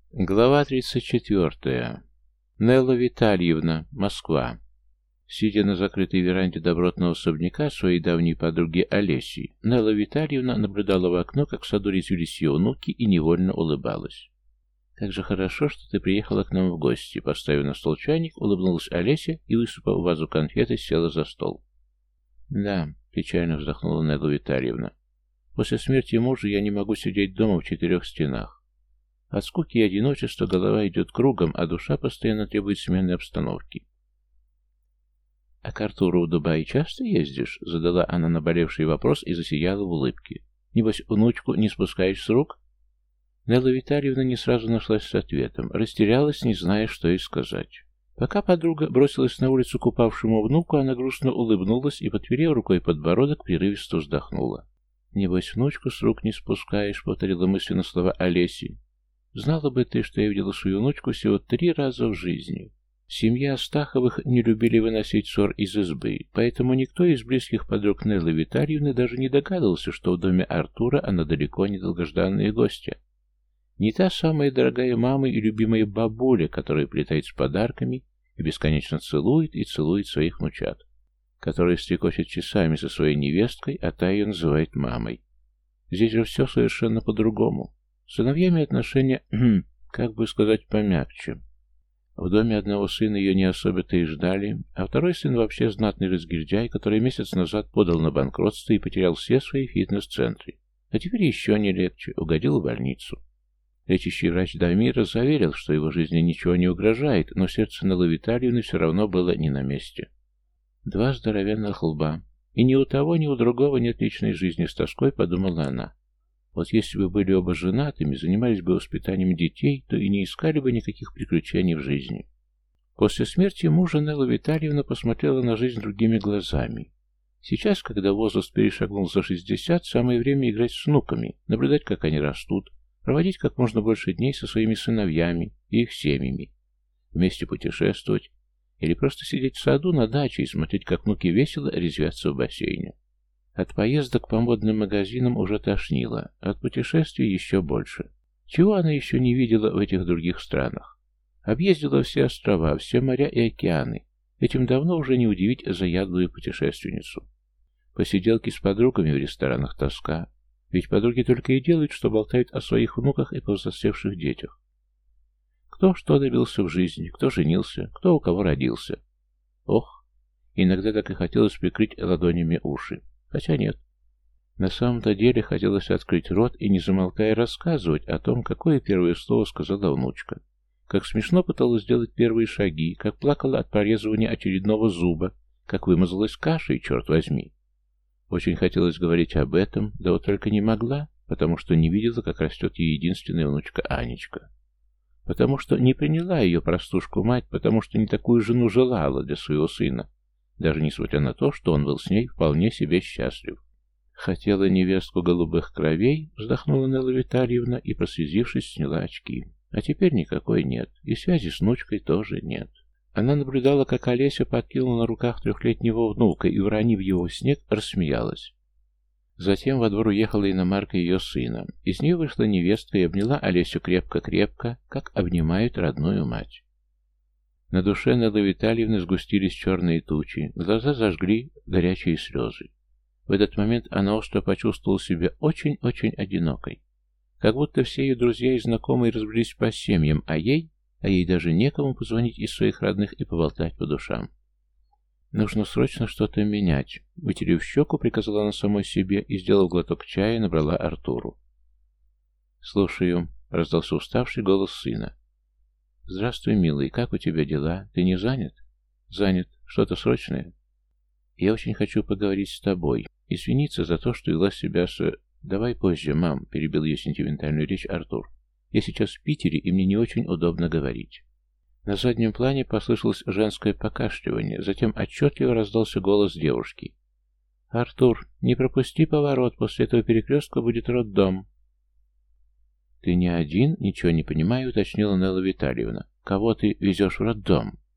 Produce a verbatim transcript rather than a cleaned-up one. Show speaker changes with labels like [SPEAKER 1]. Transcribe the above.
[SPEAKER 1] Глава тридцать четвертая. Нелла Витальевна, Москва. Сидя на закрытой веранде добротного особняка своей давней подруги Олеси, Нелла Витальевна наблюдала в окно, как в саду резвились ее внуки, и невольно улыбалась. «Как же хорошо, что ты приехала к нам в гости», — поставив на стол чайник, улыбнулась Олеся и, высыпав в вазу конфеты, села за стол. «Да», — печально вздохнула Нелла Витальевна, — «после смерти мужа я не могу сидеть дома в четырех стенах. От скуки и одиночества голова идет кругом, а душа постоянно требует сменной обстановки». «А к Артуру в Дубае часто ездишь?» — задала она наболевший вопрос и засияла в улыбке. «Небось, внучку не спускаешь с рук?» Нелла Витальевна не сразу нашлась с ответом, растерялась, не зная, что ей сказать. Пока подруга бросилась на улицу к упавшему внуку, она грустно улыбнулась и, подперев рукой подбородок, прерывисто вздохнула. «Небось, внучку с рук не спускаешь», — повторила мысленно слова Олеси. «Знала бы ты, что я видела свою внучку всего три раза в жизни». Семья Астаховых не любили выносить ссор из избы, поэтому никто из близких подруг Неллы Витальевны даже не догадывался, что в доме Артура она далеко не долгожданные гостья. Не та самая дорогая мама и любимая бабуля, которая прилетает с подарками и бесконечно целует и целует своих внучат, которая стрекочет часами со своей невесткой, а та ее называет мамой. Здесь же все совершенно по-другому. С сыновьями отношения, как бы сказать, помягче. В доме одного сына ее не особо-то и ждали, а второй сын вообще знатный разгильдяй, который месяц назад подал на банкротство и потерял все свои фитнес-центры. А теперь еще не легче, угодил в больницу. Лечащий врач Дамира заверил, что его жизни ничего не угрожает, но сердце Неллы Витальевны все равно было не на месте. Два здоровенных лба. И ни у того, ни у другого нет личной жизни, с тоской подумала она. Вот если бы были оба женатыми, занимались бы воспитанием детей, то и не искали бы никаких приключений в жизни. После смерти мужа Нелла Витальевна посмотрела на жизнь другими глазами. Сейчас, когда возраст перешагнул за шестьдесят, самое время играть с внуками, наблюдать, как они растут, проводить как можно больше дней со своими сыновьями и их семьями, вместе путешествовать или просто сидеть в саду на даче и смотреть, как внуки весело резвятся в бассейне. От поездок по модным магазинам уже тошнило, а от путешествий еще больше. Чего она еще не видела в этих других странах? Объездила все острова, все моря и океаны. Этим давно уже не удивить заядлую путешественницу. Посиделки с подругами в ресторанах тоска. Ведь подруги только и делают, что болтают о своих внуках и повзрослевших детях. Кто что добился в жизни, кто женился, кто у кого родился. Ох, иногда так и хотелось прикрыть ладонями уши. Хотя нет. На самом-то деле хотелось открыть рот и, не замолкая, рассказывать о том, какое первое слово сказала внучка. Как смешно пыталась сделать первые шаги, как плакала от порезывания очередного зуба, как вымазалась кашей, черт возьми. Очень хотелось говорить об этом, да вот только не могла, потому что не видела, как растет ее единственная внучка Анечка. Потому что не приняла ее простушку мать, потому что не такую жену желала для своего сына, даже несмотря на то, что он был с ней вполне себе счастлив. Хотела невестку голубых кровей, вздохнула Нелла Витальевна и, прослезившись, сняла очки. А теперь никакой нет, и связи с внучкой тоже нет. Она наблюдала, как Олеся подкинула на руках трехлетнего внука и, уронив его в снег, рассмеялась. Затем во двор уехала иномарка ее сына. Из нее вышла невестка и обняла Олесю крепко-крепко, как обнимают родную мать. На душе Неллы Витальевны сгустились черные тучи, глаза зажгли горячие слезы. В этот момент она остро почувствовала себя очень-очень одинокой. Как будто все ее друзья и знакомые разбрелись по семьям, а ей, а ей даже некому позвонить из своих родных и поболтать по душам. Нужно срочно что-то менять. Вытерев щеку, приказала она самой себе и, сделав глоток чая, набрала Артуру. «Слушаю», — раздался уставший голос сына. «Здравствуй, милый, как у тебя дела? Ты не занят?» «Занят. Что-то срочное?» «Я очень хочу поговорить с тобой. Извиниться за то, что вела себя с...» «Давай позже, мам», — перебил ее сентиментальную речь Артур. «Я сейчас в Питере, и мне не очень удобно говорить». На заднем плане послышалось женское покашливание, затем отчетливо раздался голос девушки. «Артур, не пропусти поворот, после этого перекрестка будет роддом». «Ты не один?» — ничего не понимаю, уточнила Нелла Витальевна. «Кого ты везешь в роддом?»